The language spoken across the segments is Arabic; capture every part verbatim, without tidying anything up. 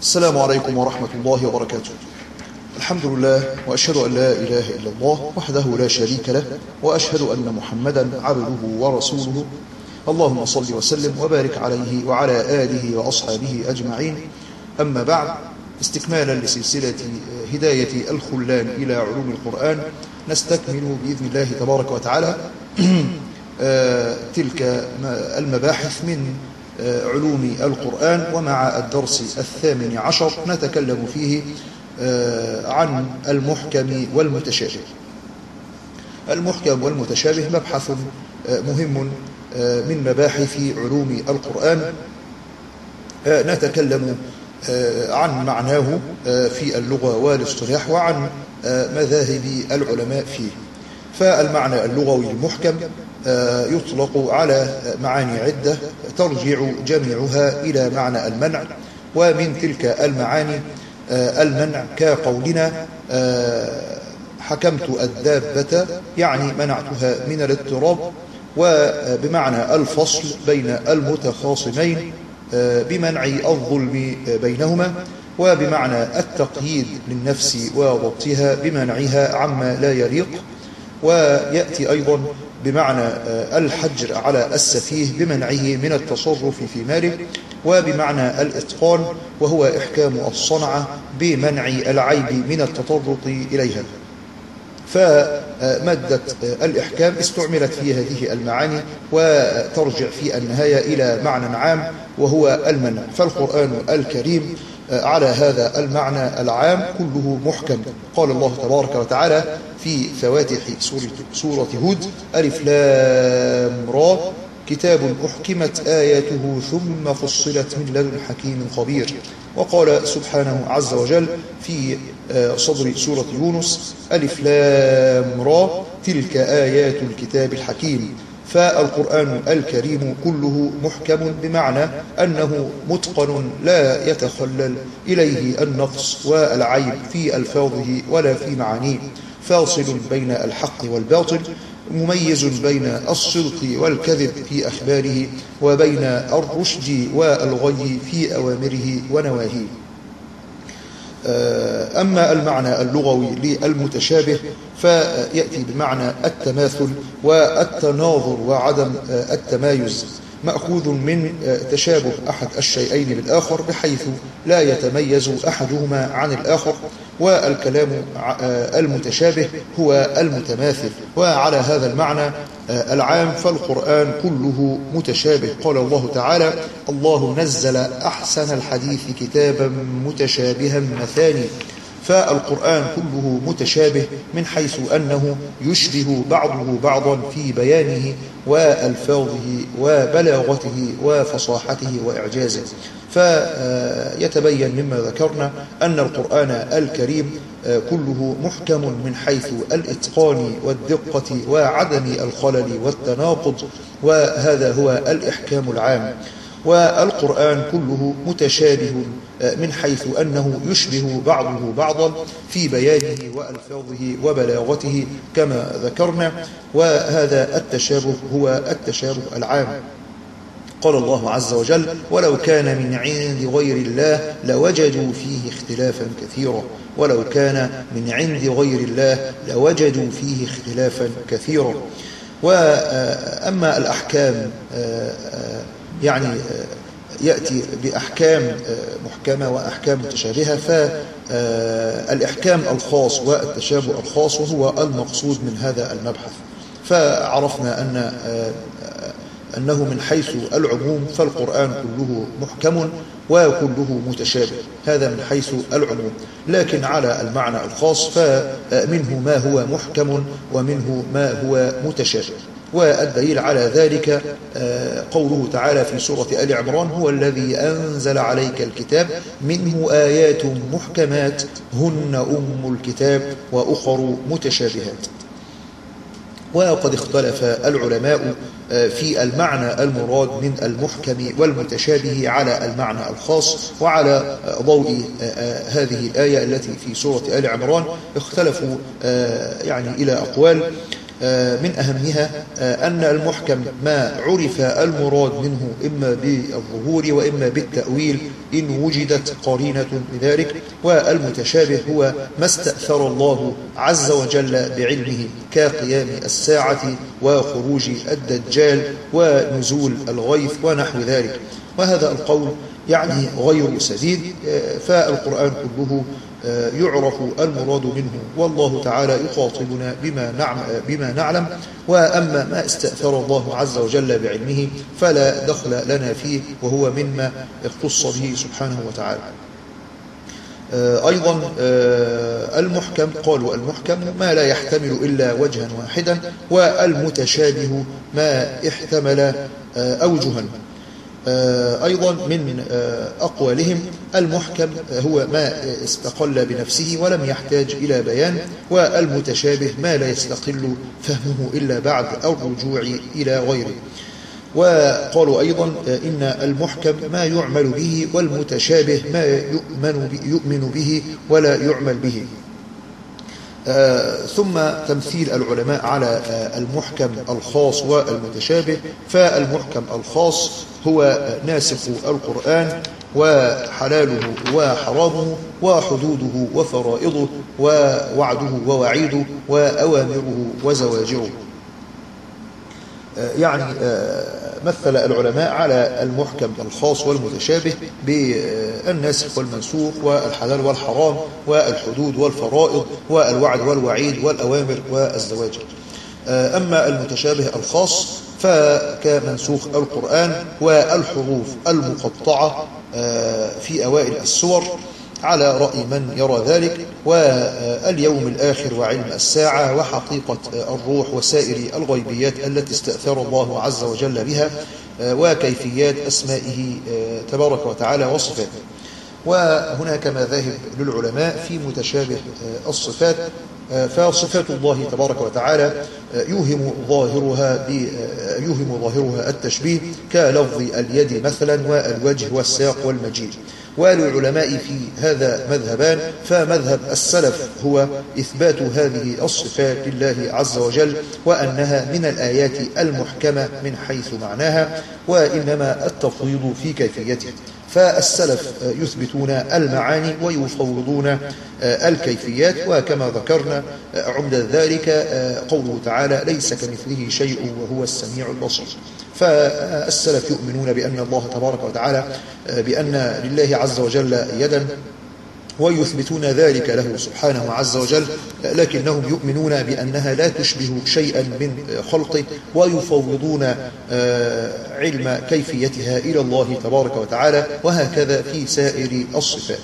السلام عليكم ورحمة الله وبركاته. الحمد لله، وأشهد أن لا إله إلا الله وحده لا شريك له، وأشهد أن محمدا عبده ورسوله. اللهم صل وسلم وبارك عليه وعلى آله وأصحابه أجمعين. أما بعد، استكمالا لسلسلة هداية الخلان إلى علوم القرآن، نستكمل بإذن الله تبارك وتعالى تلك المباحث من علوم القرآن، ومع الدرس الثامن عشر نتكلم فيه عن المحكم والمتشابه. المحكم والمتشابه مبحث مهم من مباحث علوم القرآن، نتكلم عن معناه في اللغة والاصطلاح وعن مذاهب العلماء فيه. فالمعنى اللغوي المحكم يطلق على معاني عدة ترجع جميعها إلى معنى المنع، ومن تلك المعاني المنع كقولنا حكمت الدابة، يعني منعتها من الاضطراب، وبمعنى الفصل بين المتخاصمين بمنع الظلم بينهما، وبمعنى التقييد للنفس وضبطها بمنعها عما لا يليق، ويأتي أيضا بمعنى الحجر على السفيه بمنعه من التصرف في ماله، وبمعنى الإتقان وهو إحكام الصنعة بمنع العيب من التطرق إليها. فمادة الإحكام استعملت في هذه المعاني وترجع في النهاية إلى معنى عام وهو المنع. فالقرآن الكريم على هذا المعنى العام كله محكم. قال الله تبارك وتعالى في فواتح سورة, سورة هود: ألف لام را كتاب أحكمت آياته ثم فصلت من لدن حكيم خبير. وقال سبحانه عز وجل في صدر سورة يونس: ألف لام را تلك آيات الكتاب الحكيم. فالقرآن الكريم كله محكم بمعنى أنه متقن لا يتخلل إليه النقص والعيب في ألفاظه ولا في معانيه، فاصل بين الحق والباطل، مميز بين الصدق والكذب في أخباره، وبين الرشد والغي في أوامره ونواهيه. أما المعنى اللغوي للمتشابه فيأتي بمعنى التماثل والتناظر وعدم التمايز، مأخوذ من تشابه أحد الشيئين بالآخر بحيث لا يتميز أحدهما عن الآخر، والكلام المتشابه هو المتماثل. وعلى هذا المعنى العام فالقرآن كله متشابه. قال الله تعالى: الله نزل أحسن الحديث كتابا متشابها مثاني. فالقرآن كله متشابه من حيث أنه يشبه بعضه بعضا في بيانه وألفاظه وبلاغته وفصاحته وإعجازه. فيتبين مما ذكرنا أن القرآن الكريم كله محكم من حيث الإتقان والدقة وعدم الخلل والتناقض، وهذا هو الإحكام العام. والقرآن كله متشابه من حيث أنه يشبه بعضه بعضا في بيانه وألفاظه وبلاغته كما ذكرنا، وهذا التشابه هو التشابه العام. قال الله عز وجل: ولو كان من عند غير الله لوجدوا فيه اختلافا كثيرا. ولو كان من عند غير الله لوجدوا فيه اختلافا كثيرا. وأما الأحكام يعني يأتي بأحكام محكمة وأحكام متشابهة، فالإحكام الخاص والتشابه الخاص وهو المقصود من هذا المبحث. فعرفنا أن أنه من حيث العموم فالقرآن كله محكم وكله متشابه، هذا من حيث العموم. لكن على المعنى الخاص فمنه ما هو محكم ومنه ما هو متشابه. والدليل على ذلك قوله تعالى في سورة آل عمران: هو الذي أنزل عليك الكتاب منه آيات محكمات هن أم الكتاب وأخر متشابهات. وقد اختلف العلماء في المعنى المراد من المحكم والمتشابه على المعنى الخاص. وعلى ضوء هذه الآية التي في سورة آل عمران اختلفوا يعني إلى أقوال. من أهمها أن المحكم ما عرف المراد منه إما بالظهور وإما بالتأويل إن وجدت قرينة بذلك، والمتشابه هو ما استأثر الله عز وجل بعلمه كقيام الساعة وخروج الدجال ونزول الغيث ونحو ذلك، وهذا القول يعني غير سديد، فالقرآن كله يعرف المراد منه، والله تعالى يخاطبنا بما نعلم, بما نعلم وأما ما استأثر الله عز وجل بعلمه فلا دخل لنا فيه، وهو مما اختص به سبحانه وتعالى. أيضا المحكم، قالوا المحكم ما لا يحتمل إلا وجها واحدا، والمتشابه ما احتمل أوجها. أيضا من أقوالهم المحكم هو ما استقل بنفسه ولم يحتاج إلى بيان، والمتشابه ما لا يستقل فهمه إلا بعد الرجوع إلى غيره. وقالوا أيضا إن المحكم ما يعمل به، والمتشابه ما يؤمن به, يؤمن به ولا يعمل به. آه ثم تمثيل العلماء على آه المحكم الخاص والمتشابه. فالمحكم الخاص هو ناسخ القرآن وحلاله وحرامه وحدوده وفرائضه ووعده ووعيده وأوامره وزواجره. آه يعني آه مثل العلماء على المحكم الخاص والمتشابه بالناسخ والمنسوخ والحلال والحرام والحدود والفرائض والوعد والوعيد والأوامر والزواجر. أما المتشابه الخاص فكمنسوخ القرآن والحروف المقطعة في أوائل السور على رأي من يرى ذلك، واليوم الآخر وعلم الساعة وحقيقة الروح وسائر الغيبيات التي استأثر الله عز وجل بها، وكيفيات أسمائه تبارك وتعالى وصفاته. وهناك مذاهب للعلماء في متشابه الصفات، فصفات الله تبارك وتعالى يوهم ظاهرها يوهم ظاهرها التشبيه كلفظ اليد مثلا والوجه والساق والمجيء. وللعلماء في هذا مذهبان، فمذهب السلف هو إثبات هذه الصفات لله عز وجل، وأنها من الآيات المحكمة من حيث معناها، وإنما التفويض في كيفيته. فالسلف يثبتون المعاني ويفوضون الكيفيات، وكما ذكرنا عمدة ذلك قوله تعالى ليس كمثله شيء وهو السميع البصير. فالسلف يؤمنون بأن الله تبارك وتعالى بأن لله عز وجل يدا، ويثبتون ذلك له سبحانه عز وجل، لكنهم يؤمنون بأنها لا تشبه شيئا من خلقه، ويفوضون علم كيفيتها إلى الله تبارك وتعالى، وهكذا في سائر الصفات.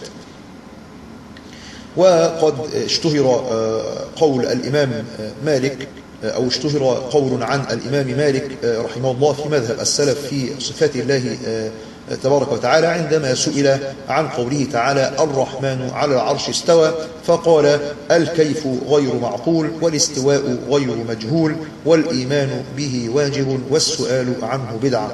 وقد اشتهر قول الإمام مالك، أو اشتهر قول عن الإمام مالك رحمه الله في مذهب السلف في صفات الله تبارك وتعالى، عندما سئل عن قوله تعالى الرحمن على العرش استوى، فقال الكيف غير معقول، والاستواء غير مجهول، والإيمان به واجب، والسؤال عنه بدعة.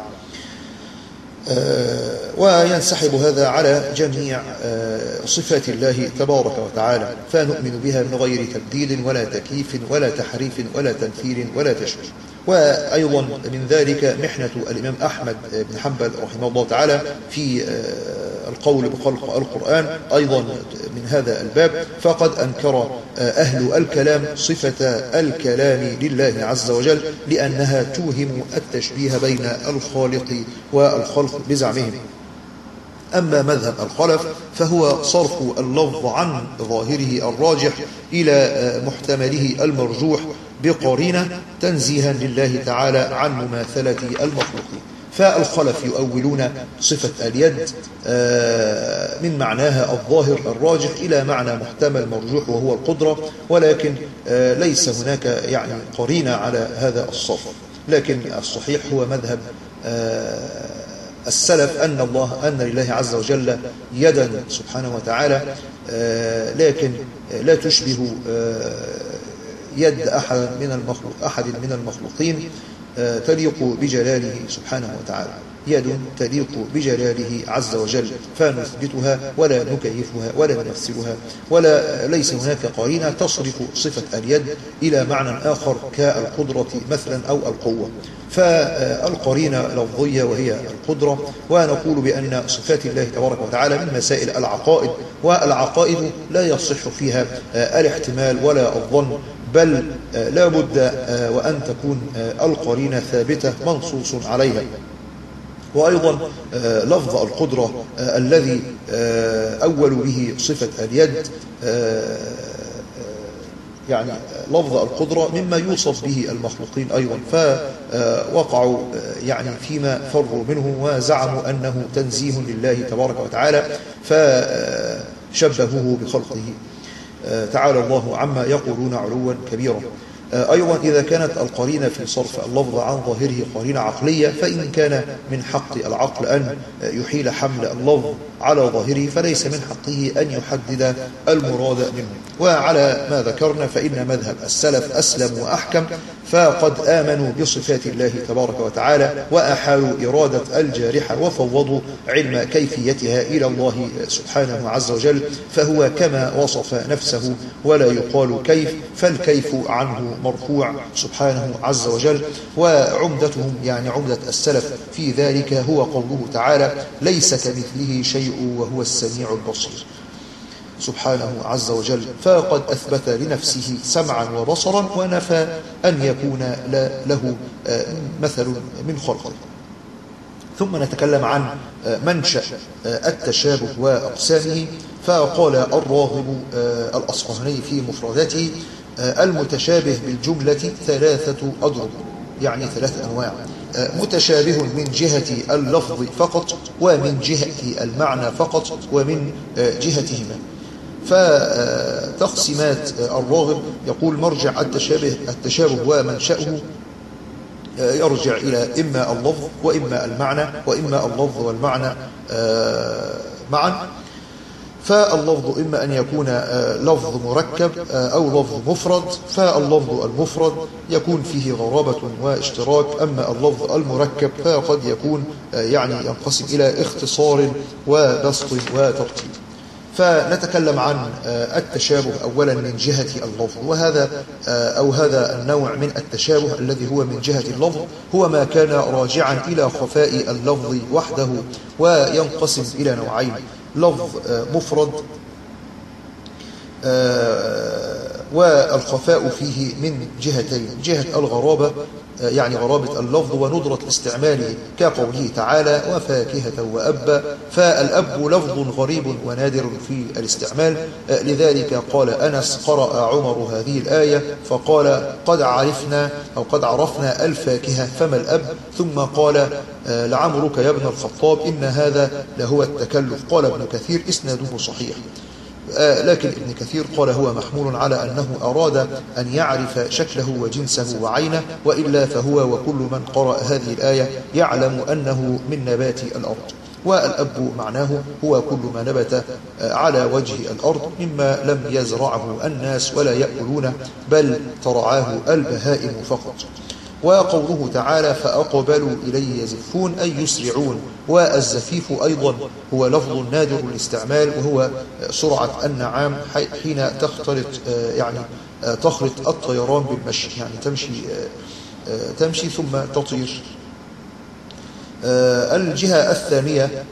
آه وينسحب هذا على جميع آه صفات الله تبارك وتعالى، فنؤمن بها من غير تبديل ولا تكييف ولا تحريف ولا تمثيل ولا تشبيه. وأيضا من ذلك محنة الإمام أحمد بن حنبل رحمه الله تعالى في آه القول بخلق القرآن أيضا من هذا الباب، فقد أنكر أهل الكلام صفة الكلام لله عز وجل، لأنها توهم التشبيه بين الخالق والخلق بزعمهم. أما مذهب الخلف فهو صرف اللفظ عن ظاهره الراجح إلى محتمله المرجوح بقرينة تنزيها لله تعالى عن مماثلة المخلوقين. فالخلف يؤولون صفة اليد من معناها الظاهر الراجح إلى معنى محتمل مرجوح وهو القدرة، ولكن ليس هناك يعني قرينة على هذا الصرف. لكن الصحيح هو مذهب السلف أن الله أن لله عز وجل يدا سبحانه وتعالى، لكن لا تشبه يد أحد من المخلوق أحد من المخلوقين، تليق بجلاله سبحانه وتعالى. يد تليق بجلاله عز وجل، فنثبتها ولا نكيفها ولا نمثلها، ولا ليس هناك قرينة تصرف صفة اليد إلى معنى آخر كالقدرة مثلا أو القوة. فالقرينة لفظية وهي القدرة. ونقول بأن صفات الله تبارك وتعالى من مسائل العقائد، والعقائد لا يصح فيها الاحتمال ولا الظن، بل لا بد وأن تكون القرينة ثابتة منصوص عليها. وأيضا لفظ القدرة الذي أول به صفة اليد، يعني لفظ القدرة مما يوصف به المخلوقين أيضا، فوقعوا يعني فيما فروا منه وزعموا أنه تنزيه لله تبارك وتعالى، فشبهوه بخلقه. تعالى الله عما يقولون علوا كبيرا. أيضا إذا كانت القرينة في صرف اللفظ عن ظاهره قرينة عقلية، فإن كان من حق العقل أن يحيل حمل اللفظ على ظاهره، فليس من حقه أن يحدد المراد منه. وعلى ما ذكرنا فإن مذهب السلف أسلم وأحكم، فقد آمنوا بصفات الله تبارك وتعالى وأحالوا إرادة الجارحة وفوضوا علم كيفيتها إلى الله سبحانه عز وجل، فهو كما وصف نفسه ولا يقال كيف، فالكيف عنه مرفوع سبحانه عز وجل. وعمدتهم يعني عمدة السلف في ذلك هو قوله تعالى: ليس كمثله شيء وهو السميع البصير سبحانه عز وجل، فقد أثبت لنفسه سمعا وبصرا ونفى أن يكون له مثل من خلقه. ثم نتكلم عن منشأ التشابه وأقسامه. فقال الراغب الأصفهاني في مفرداته: المتشابه بالجملة ثلاثة أضرب، يعني ثلاث أنواع: متشابه من جهة اللفظ فقط، ومن جهة المعنى فقط، ومن جهتهما. فتقسيمات الراغب يقول: مرجع التشابه التشابه ومنشأه يرجع إلى إما اللفظ وإما المعنى، وإما اللفظ والمعنى معا. فاللفظ إما أن يكون لفظ مركب أو لفظ مفرد، فاللفظ المفرد يكون فيه غرابة واشتراك، أما اللفظ المركب فقد يكون يعني ينقسم إلى اختصار وبسط وترتيب. فنتكلم عن التشابه أولا من جهة اللفظ، وهذا أو هذا النوع من التشابه الذي هو من جهة اللفظ هو ما كان راجعا إلى خفاء اللفظ وحده، وينقسم إلى نوعين: لفظ مفرد والخفاء فيه من جهتين: جهة الغرابة يعني غرابة اللفظ وندرة استعماله، كقوله تعالى: وفاكهة وأبا، فالأب لفظ غريب ونادر في الاستعمال. لذلك قال أنس: قرأ عمر هذه الآية فقال: قد عرفنا أو قد عرفنا الفاكهة فما الأب؟ ثم قال: لعمرك يا ابن الخطاب إن هذا لهو التكلف. قال ابن كثير: إسناده صحيح، لكن ابن كثير قال هو محمول على أنه أراد أن يعرف شكله وجنسه وعينه، وإلا فهو وكل من قرأ هذه الآية يعلم أنه من نبات الأرض. والأب معناه هو كل ما نبت على وجه الأرض مما لم يزرعه الناس ولا يأكلونه، بل ترعاه البهائم فقط. وقوله تعالى: فأقبلوا إليه يزفون أي يسرعون. والزفيف أيضا هو لفظ نادر الاستعمال، وهو سرعة النعام حين تختلط يعني تخلط الطيران بالمشي، يعني تمشي تمشي ثم تطير. الجهة الثانية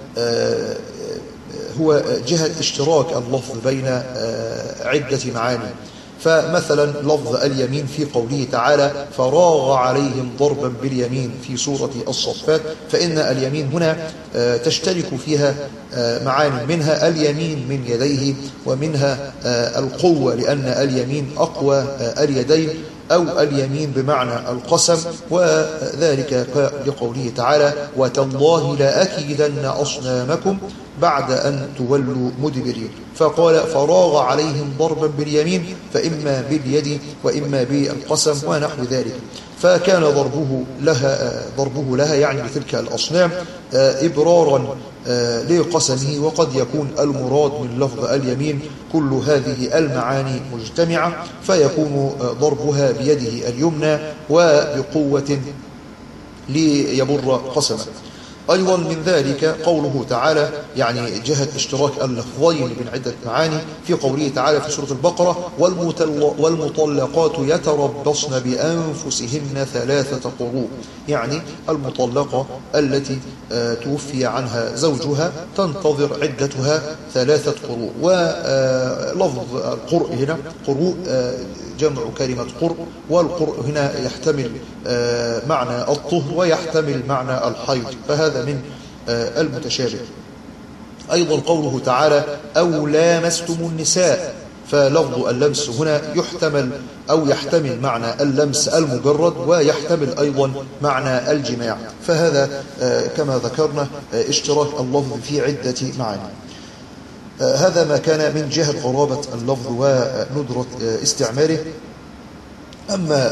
هو جهة اشتراك اللفظ بين عدة معاني. فمثلا لفظ اليمين في قوله تعالى: فراغ عليهم ضربا باليمين في سورة الصفات، فإن اليمين هنا تشترك فيها معاني، منها اليمين من يديه، ومنها القوة لأن اليمين أقوى اليدين، أو اليمين بمعنى القسم، وذلك لقوله تعالى: وتالله لأكيدن أصنامكم بعد أن تولوا مدبرين. فقال: فراغ عليهم ضربا باليمين، فإما باليد وإما بالقسم ونحو ذلك. فكان ضربه لها ضربه لها يعني لتلك الأصنام إبرارا لقسمه. وقد يكون المراد من لفظ اليمين كل هذه المعاني مجتمعة، فيكون ضربها بيده اليمنى وبقوة ليبر قسمه. أيضا من ذلك قوله تعالى، يعني جهة اشتراك اللفظين بين عدة معاني، في قوله تعالى في سورة البقرة: والمطلقات يتربصن بأنفسهن ثلاثة قروء، يعني المطلقة التي توفي عنها زوجها تنتظر عدتها ثلاثة قروء. ولفظ القرء هنا قروء جمع كلمة قرء، والقرء هنا يحتمل معنى الطهر ويحتمل معنى الحيض، فهذا من المتشابه. أيضا قوله تعالى: أو لامستم النساء، فلفظ اللمس هنا يحتمل أو يحتمل معنى اللمس المجرد ويحتمل أيضا معنى الجماع، فهذا كما ذكرنا اشتراك اللفظ في عدة معاني. هذا ما كان من جهة غرابة اللفظ وندرة استعماله. أما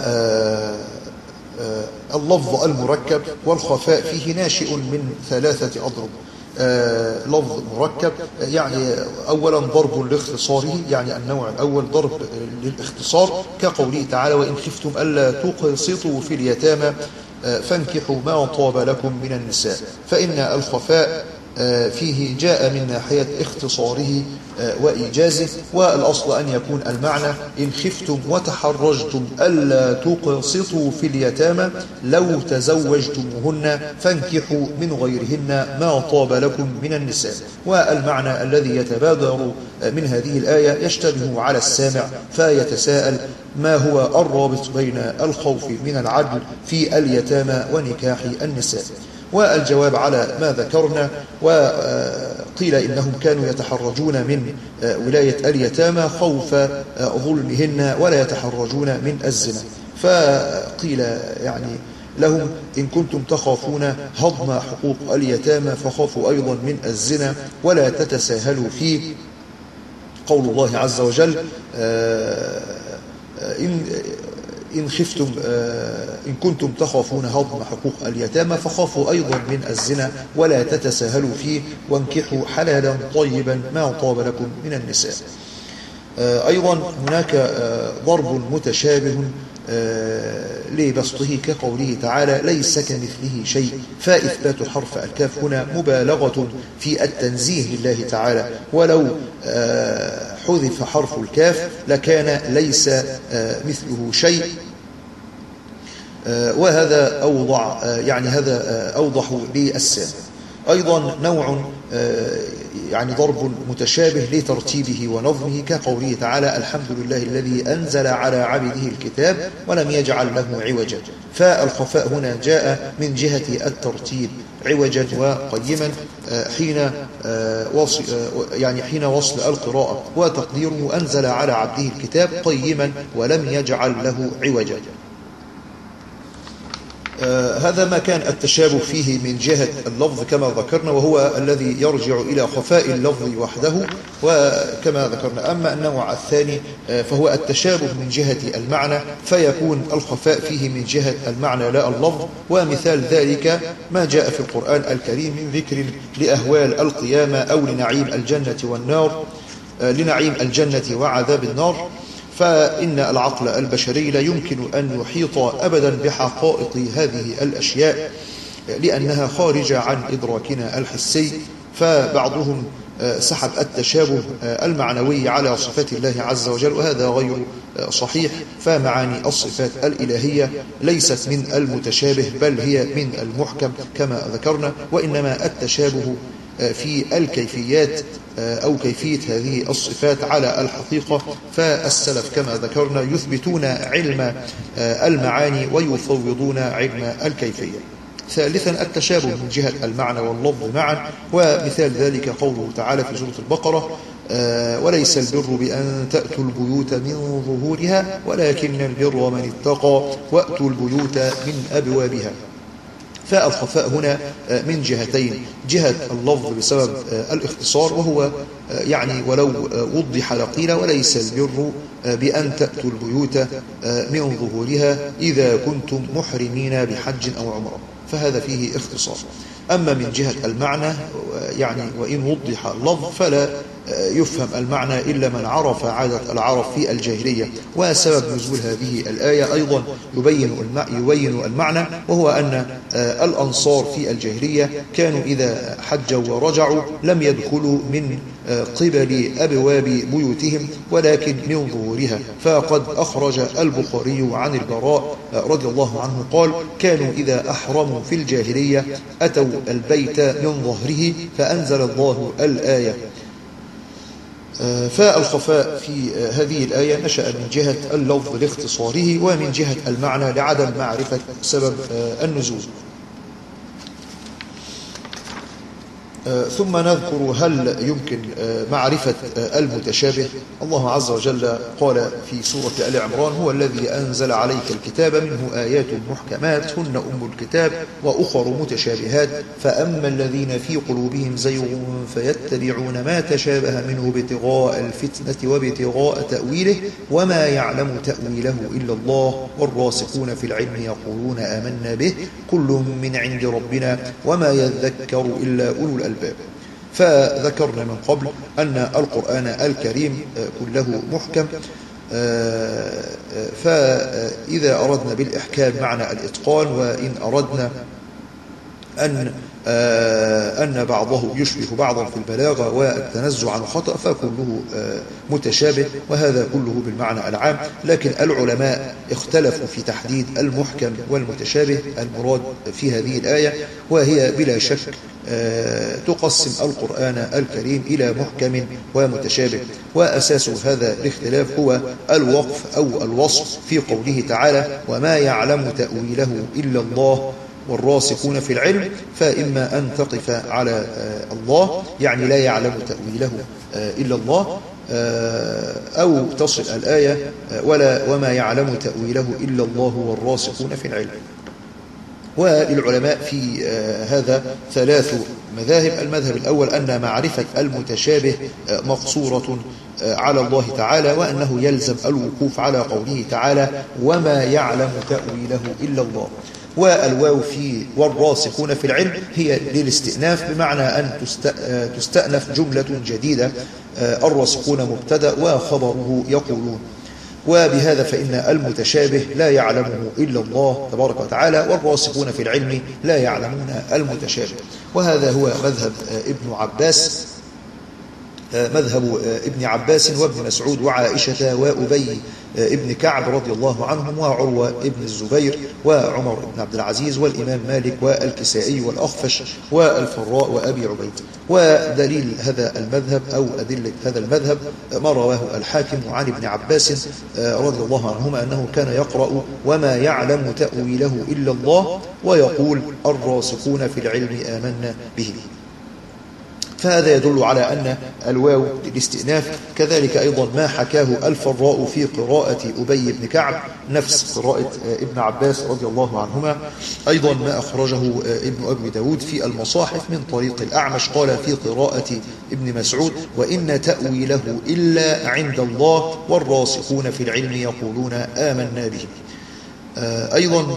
اللفظ المركب والخفاء فيه ناشئ من ثلاثة أضرب. لفظ مركب يعني أولا ضرب لاختصاره، يعني النوع الأول ضرب للاختصار، كقوله تعالى: وإن خفتم ألا تقسطوا في اليتامى فانكحوا ما طاب لكم من النساء، فإن الخفاء فيه جاء من ناحية اختصاره وإيجازه، والأصل أن يكون المعنى: إن خفتم وتحرجتم ألا تقسطوا في اليتامى لو تزوجتموهن فانكحوا من غيرهن ما طاب لكم من النساء. والمعنى الذي يتبادر من هذه الآية يشتبه على السامع فيتساءل: ما هو الرابط بين الخوف من العدل في اليتامى ونكاح النساء؟ والجواب على ما ذكرنا، وقيل إنهم كانوا يتحرجون من ولاية اليتامى خوف ظلمهن ولا يتحرجون من الزنا، فقيل يعني لهم: إن كنتم تخافون هضم حقوق اليتامى فخافوا أيضا من الزنا ولا تتساهلوا فيه. قول الله عز وجل: إن إن خفتم إن كنتم تخافون هضم حقوق اليتامى فخافوا أيضا من الزنا ولا تتساهلوا فيه وانكحوا حلالا طيبا ما طاب لكم من النساء. أيضا هناك ضرب متشابه لبسطه كقوله تعالى: ليس كمثله شيء، فإثبات حرف الكاف هنا مبالغة في التنزيه لله تعالى، ولو حذف حرف الكاف لكان ليس مثله شيء، وهذا أوضح يعني هذا أوضح للسامع. أيضا نوع يعني ضرب متشابه لترتيبه ونظمه كقوله تعالى: الحمد لله الذي أنزل على عبده الكتاب ولم يجعل له عوجا، فالخفاء هنا جاء من جهة الترتيب عوجا وقيما حين وصل يعني حين وصل القراءة، وتقديره: أنزل على عبده الكتاب قيما ولم يجعل له عوجا. آه هذا ما كان التشابه فيه من جهة اللفظ كما ذكرنا، وهو الذي يرجع إلى خفاء اللفظ وحده، وكما ذكرنا. أما النوع الثاني آه فهو التشابه من جهة المعنى، فيكون الخفاء فيه من جهة المعنى لا اللفظ. ومثال ذلك ما جاء في القرآن الكريم من ذكر لأهوال القيامة أو لنعيم الجنة والنار آه لنعيم الجنة وعذاب النار، فإن العقل البشري لا يمكن أن يحيط أبدا بحقائق هذه الأشياء لأنها خارجة عن إدراكنا الحسي، فبعضهم سحب التشابه المعنوي على صفات الله عز وجل، وهذا غير صحيح، فمعاني الصفات الإلهية ليست من المتشابه بل هي من المحكم كما ذكرنا، وإنما التشابه في الكيفيات أو كيفية هذه الصفات على الحقيقة. فالسلف كما ذكرنا يثبتون علم المعاني ويفوضون علم الكيفية. ثالثا التشابه من جهة المعنى واللفظ معا، ومثال ذلك قوله تعالى في سورة البقرة: وليس البر بأن تأتوا البيوت من ظهورها ولكن البر من اتقى وأتوا البيوت من أبوابها. فالخفاء هنا من جهتين: جهة اللفظ بسبب الاختصار، وهو يعني ولو وضح لقيل: وليس البر بأن تأتوا البيوت من ظهورها إذا كنتم محرمين بحج أو عمرة، فهذا فيه اختصار. أما من جهة المعنى يعني وإن وضح اللفظ فلا يفهم المعنى إلا من عرف عادة العرب في الجاهلية. وسبب نزول هذه الآية أيضا يبين يبين المعنى، وهو أن الأنصار في الجاهلية كانوا إذا حجوا ورجعوا لم يدخلوا من قبل أبواب بيوتهم ولكن من ظهورها. فقد أخرج البخاري عن البراء رضي الله عنه قال: كانوا إذا أحرموا في الجاهلية أتوا البيت من ظهره فأنزل الله الآية. فالخفاء في هذه الآية نشأ من جهة اللفظ لاختصاره، ومن جهة المعنى لعدم معرفة سبب النزول. ثم نذكر هل يمكن معرفة المتشابه. الله عز وجل قال في سورة آل عمران: هو الذي أنزل عليك الكتاب منه آيات محكمات هن أم الكتاب وأخر متشابهات فأما الذين في قلوبهم زيغ فيتبعون ما تشابه منه ابتغاء الفتنة وابتغاء تأويله وما يعلم تأويله إلا الله والراسخون في العلم يقولون آمنا به كل من عند ربنا وما يذكر إلا أولو الألباب. فذكرنا من قبل أن القرآن الكريم كله محكم، فإذا أردنا بالإحكام معنى الإتقان، وإن أردنا أن أن بعضه يشبه بعضا في البلاغة والتنزع عن الخطأ فكله متشابه، وهذا كله بالمعنى العام. لكن العلماء اختلفوا في تحديد المحكم والمتشابه المراد في هذه الآية، وهي بلا شك تقسم القرآن الكريم إلى محكم ومتشابه. وأساس هذا الاختلاف هو الوقف أو الوصف في قوله تعالى: وما يعلم تأويله إلا الله والراسخون في العلم. فإما أن تقف على الله يعني لا يعلم تأويله إلا الله، أو تصل الآية ولا وما يعلم تأويله إلا الله والراسخون في العلم. وللعلماء في هذا ثلاث مذاهب. المذهب الأول أن معرفة المتشابه مقصورة على الله تعالى، وأنه يلزم الوقوف على قوله تعالى: وما يعلم تأويله إلا الله. والواو في والراسخون في العلم هي للاستئناف، بمعنى أن تستأنف جملة جديدة، الراسخون مبتدأ وخبره يقولون. وبهذا فإن المتشابه لا يعلمه إلا الله تبارك وتعالى، والراسخون في العلم لا يعلمون المتشابه. وهذا هو مذهب ابن عباس مذهب ابن عباس وابن مسعود وعائشة وأبي ابن كعب رضي الله عنهم وعروة ابن الزبير وعمر بن عبد العزيز والإمام مالك والكسائي والأخفش والفراء وأبي عبيد. ودليل هذا المذهب أو أدلة هذا المذهب ما رواه الحاكم عن ابن عباس رضي الله عنهما أنه كان يقرأ: وما يعلم تأويله إلا الله، ويقول: الراسخون في العلم آمنا به. فهذا يدل على أن الواو للاستئناف. كذلك أيضا ما حكاه الفراء في قراءة أبي بن كعب نفس قراءة ابن عباس رضي الله عنهما. أيضا ما أخرجه ابن أبي داود في المصاحف من طريق الأعمش قال في قراءة ابن مسعود: وإن تأويله إلا عند الله والراسخون في العلم يقولون آمنا به. أيضا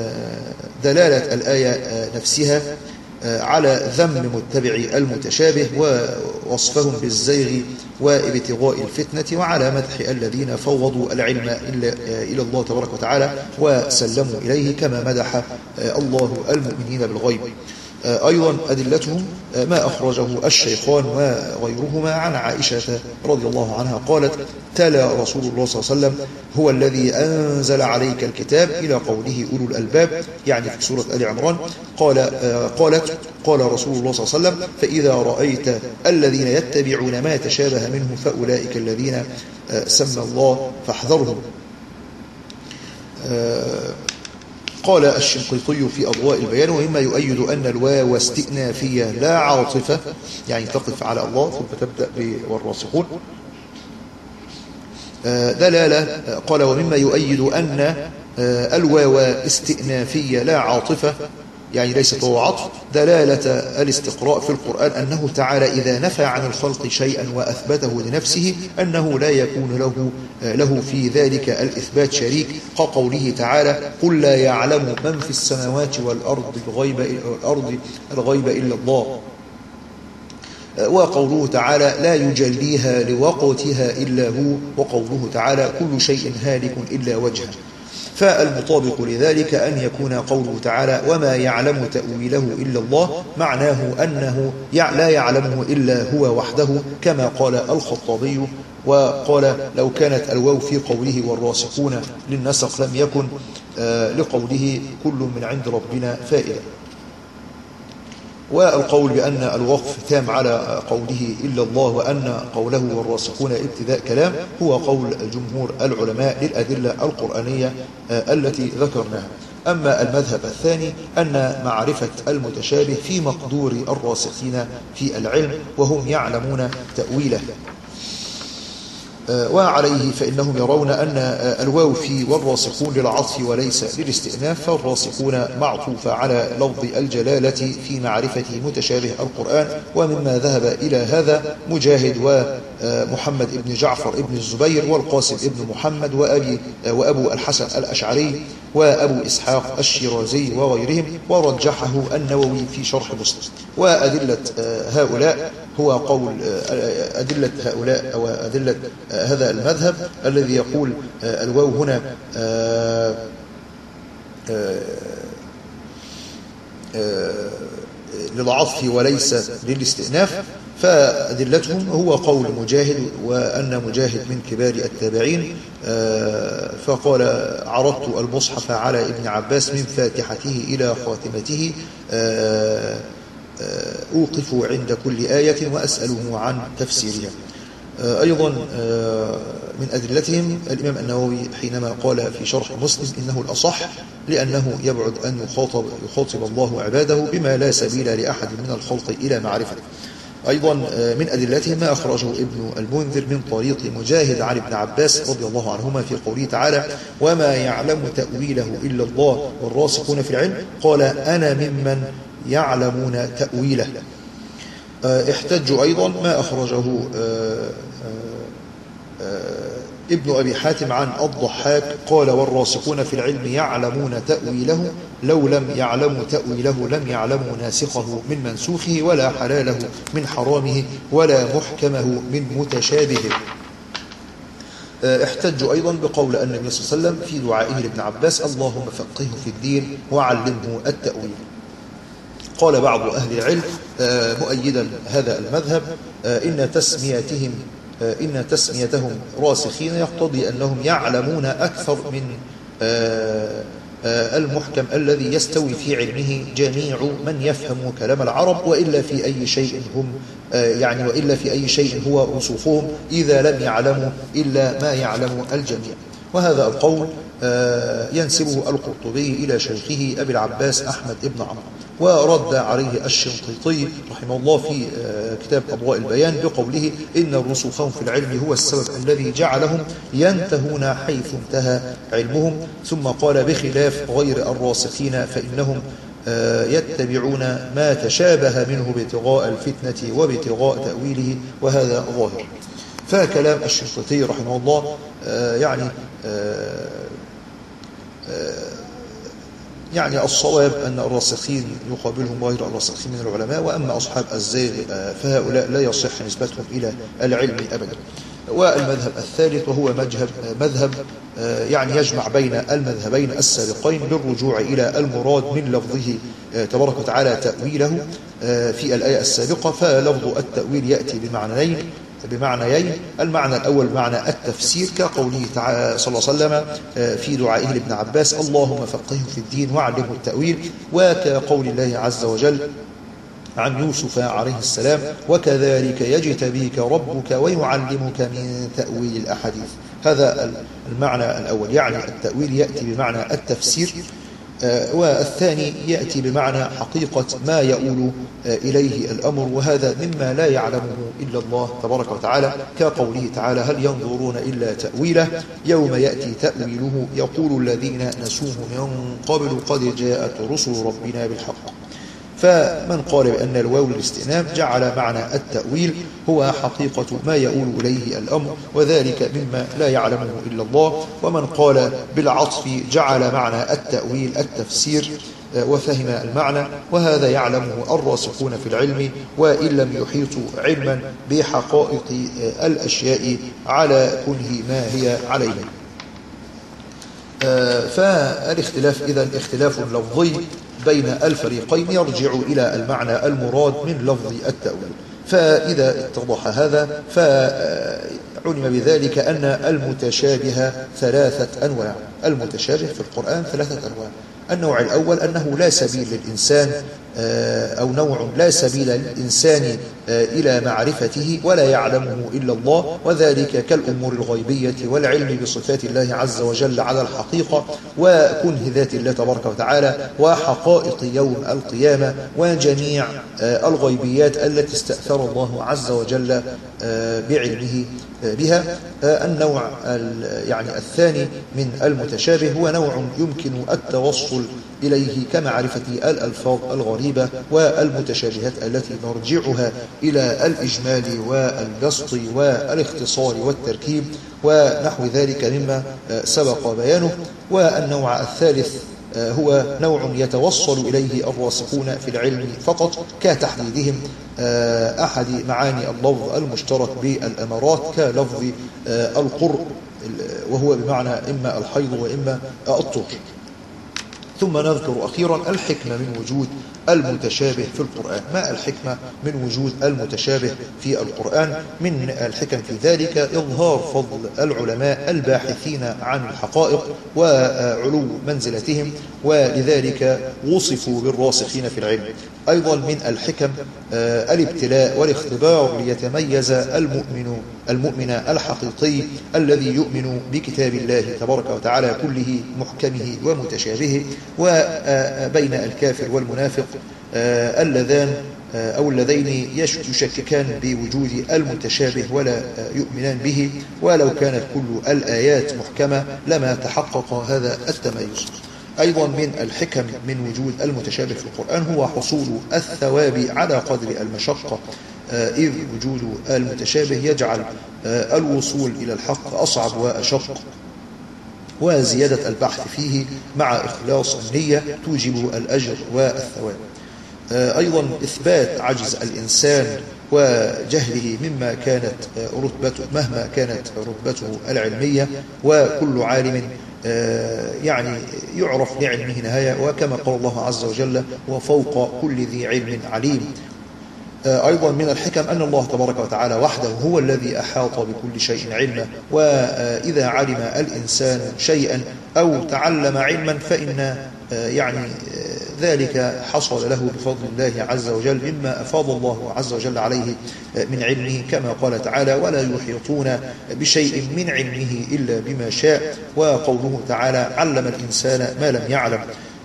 دلالة الآية نفسها على ذم متبعي المتشابه ووصفهم بالزيغ وابتغاء الفتنة، وعلى مدح الذين فوضوا العلم إلى الله تبارك وتعالى وسلموا إليه كما مدح الله المؤمنين بالغيب. أيضا أدلتهم ما أخرجه الشيخان وغيرهما عن عائشة رضي الله عنها قالت: تلا رسول الله صلى الله عليه وسلم: هو الذي أنزل عليك الكتاب إلى قوله أولو الألباب، يعني في سورة آل عمران. قال قالت قال رسول الله صلى الله عليه وسلم: فإذا رأيت الذين يتبعون ما تشابه منه فأولئك الذين سمى الله فاحذرهم. قال الشنقيطي في أضواء البيان: ومما يؤيد أن الواو استئنافية لا عاطفة، يعني تقف على الله ثم تبدأ بالراسخون دلالة. قال: ومما يؤيد أن الواو استئنافية لا عاطفة، يعني ليست هو عطف، دلالة الاستقراء في القرآن أنه تعالى إذا نفى عن الخلق شيئا وأثبته لنفسه أنه لا يكون له له في ذلك الإثبات شريك، كقوله تعالى: قل لا يعلم من في السماوات والأرض الغيب الأرض الغيب إلا الله. وقوله تعالى لا يجليها لوقتها إلا هو، وقوله تعالى كل شيء هالك إلا وجهه. فالمطابق لذلك أن يكون قوله تعالى وما يعلم تأويله إلا الله معناه أنه لا يعلمه إلا هو وحده، كما قال الخطابي وقال لو كانت الواو في قوله والراسخون للنسق لم يكن لقوله كل من عند ربنا فائدة. والقول بأن الوقف تام على قوله إلا الله وأن قوله والراسخون ابتداء كلام هو قول جمهور العلماء للأدلة القرآنية التي ذكرناها. أما المذهب الثاني أن معرفة المتشابه في مقدور الراسخين في العلم وهم يعلمون تأويله، وعليه فإنهم يرون أن الواو في والراسخون للعطف وليس للاستئناف، فالراسخون معطوفة على لفظ الجلالة في معرفة متشابه القرآن. ومما ذهب إلى هذا مجاهد ومحمد بن جعفر بن الزبير والقاسم بن محمد وأبي وأبو الحسن الأشعري وأبو إسحاق الشيرازي وغيرهم، ورجحه النووي في شرح مسلم. وأدلة هؤلاء هو قول أدلة هؤلاء أو أدلة هذا المذهب الذي يقول الواو هنا للعطف وليس للاستئناف، فأدلتهم هو قول مجاهد، وأن مجاهد من كبار التابعين، فقال عرضت المصحف على ابن عباس من فاتحته إلى خاتمته أوقف عند كل آية وأسأله عن تفسيرها. أيضا من أدلتهم الإمام النووي حينما قال في شرح مسلم إنه الأصح لأنه يبعد أن يخاطب, يخاطب الله عباده بما لا سبيل لأحد من الخلق إلى معرفته. أيضا من أدلتهم ما أخرجه ابن المنذر من طريق مجاهد عن ابن عباس رضي الله عنهما في قوله تعالى وما يعلم تأويله إلا الله والراسخون في العلم، قال أنا ممن يعلمون تأويله. احتجوا أيضا ما أخرجه ابن أبي حاتم عن الضحاك قال والراسخون في العلم يعلمون تأويله، لو لم يعلموا تأويله لم يعلموا ناسخه من منسوخه ولا حلاله من حرامه ولا محكمه من متشابهه. احتجوا أيضا بقول النبي صلى الله عليه وسلم في دعائه لابن عباس اللهم فقهه في الدين وعلمه التأويل. قال بعض أهل العلم مؤيدا هذا المذهب إن تسميتهم إن تسميتهم راسخين يقتضي أنهم يعلمون أكثر من المحكم الذي يستوي في علمه جميع من يفهم كلام العرب، وإلا في أي شيء هم يعني وإلا في أي شيء هو رسوخهم إذا لم يعلموا إلا ما يعلم الجميع. وهذا القول ينسبه القرطبي إلى شيخه أبي العباس أحمد بن عمرو، ورد عليه الشنقيطي رحمه الله في كتاب أضواء البيان بقوله إن رسوخهم في العلم هو السبب الذي جعلهم ينتهون حيث انتهى علمهم، ثم قال بخلاف غير الراسخين فإنهم يتبعون ما تشابه منه ابتغاء الفتنة وابتغاء تأويله، وهذا ظاهر. فكلام الشنقيطي رحمه الله يعني يعني الصواب أن الراسخين يقابلهم غير الراسخين من العلماء، وأما أصحاب الزيغ فهؤلاء لا يصح نسبتهم إلى العلم أبدا. والمذهب الثالث وهو مذهب مذهب يعني يجمع بين المذهبين السابقين بالرجوع إلى المراد من لفظه تبارك وتعالى تأويله في الآية السابقة. فلفظ التأويل يأتي بمعنيين بمعنيين المعنى الأول معنى التفسير كقوله تعالى صلى الله عليه وسلم في دعائه لابن عباس اللهم فقهه في الدين وعلمه التأويل، وكقول الله عز وجل عن يوسف عليه السلام وكذلك يجتبيك ربك ويعلمك من تأويل الأحاديث. هذا المعنى الأول يعني التأويل يأتي بمعنى التفسير، والثاني يأتي بمعنى حقيقة ما يؤول إليه الأمر، وهذا مما لا يعلمه إلا الله تبارك وتعالى كقوله تعالى هل ينظرون إلا تأويله يوم يأتي تأويله يقول الذين نسوه من قبل قد جاءت رسل ربنا بالحق. فمن قال بأن الواو للاستئناف جعل معنى التأويل هو حقيقة ما يؤول إليه الأمر، وذلك مما لا يعلمه إلا الله. ومن قال بالعطف جعل معنى التأويل التفسير وفهم المعنى، وهذا يعلمه الراسخون في العلم وإن لم يحيطوا علما بحقائق الأشياء على كنه ما هي عليه. فالاختلاف إذن اختلاف لفظي بين الفريقين يرجع إلى المعنى المراد من لفظ التأويل. فإذا اتضح هذا فعلم بذلك أن المتشابه ثلاثة أنواع. المتشابه في القرآن ثلاثة أنواع. النوع الأول أنه لا سبيل للإنسان أو نوع لا سبيل للإنسان إلى معرفته ولا يعلمه إلا الله، وذلك كالأمور الغيبية والعلم بصفات الله عز وجل على الحقيقة وكنه ذات الله تبارك وتعالى وحقائق يوم القيامة وجميع الغيبيات التي استأثر الله عز وجل بعلمه بها. النوع يعني الثاني من المتشابه هو نوع يمكن التوصل إليه كمعرفة الألفاظ الغريبة والمتشابهات التي نرجعها إلى الإجمال والبسط والاختصار والتركيب ونحو ذلك مما سبق بيانه. والنوع الثالث هو نوع يتوصل إليه الراسخون في العلم فقط كتحديدهم أحد معاني اللفظ المشترك بالأمارات كلفظ القرء، وهو بمعنى إما الحيض وإما الطهر. ثم نذكر أخيرا الحكمة من وجود المتشابه في القرآن. ما الحكمة من وجود المتشابه في القرآن؟ من الحكم في ذلك إظهار فضل العلماء الباحثين عن الحقائق وعلو منزلتهم، ولذلك وصفوا بالراسخين في العلم. أيضا من الحكم الابتلاء والاختبار ليتميز المؤمن المؤمن الحقيقي الذي يؤمن بكتاب الله تبارك وتعالى كله محكمه ومتشابهه، وبين الكافر والمنافق اللذان أو اللذين يشككان بوجود المتشابه ولا يؤمنان به، ولو كانت كل الآيات محكمة لما تحقق هذا التميز. أيضا من الحكم من وجود المتشابه في القرآن هو حصول الثواب على قدر المشقة، إذ وجود المتشابه يجعل الوصول إلى الحق أصعب وأشق، وزيادة البحث فيه مع إخلاص النية توجب الأجر والثواب. أيضا إثبات عجز الإنسان وجهله مما كانت رتبته مهما كانت رتبته العلمية، وكل عالم يعني يعرف لعلمه نهاية، وكما قال الله عز وجل وفوق كل ذي علم عليم. أيضا من الحكم أن الله تبارك وتعالى وحده هو الذي أحاط بكل شيء علما، وإذا علم الإنسان شيئا أو تعلم علما فإن يعني ذلك حصل له بفضل الله عز وجل مما أفاض الله عز وجل عليه من علمه، كما قال تعالى ولا يحيطون بشيء من علمه إلا بما شاء، وقوله تعالى علم الإنسان ما لم يعلم.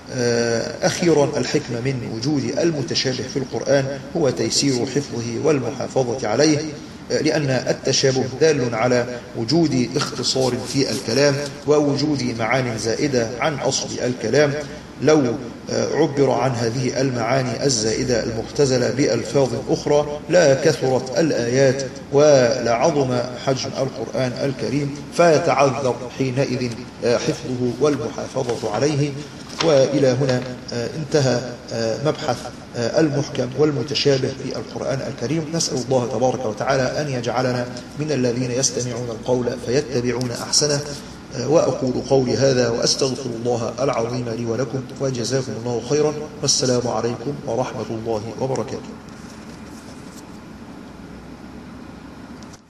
أخيرا الحكمة من وجود المتشابه في القرآن هو تيسير حفظه والمحافظة عليه، لأن التشابه دال على وجود اختصار في الكلام ووجود معاني زائدة عن أصل الكلام. لو عبر عن هذه المعاني الزائدة المختزلة بألفاظ أخرى لا كثرت الآيات ولعظم حجم القرآن الكريم، فيتعذر حينئذ حفظه والمحافظة عليه. وإلى هنا انتهى مبحث المحكم والمتشابه في القرآن الكريم. نسأل الله تبارك وتعالى أن يجعلنا من الذين يستمعون القول فيتبعون أحسنه. وأقول قولي هذا وأستغفر الله العظيم لي ولكم، وجزاكم الله خيرا، والسلام عليكم ورحمة الله وبركاته.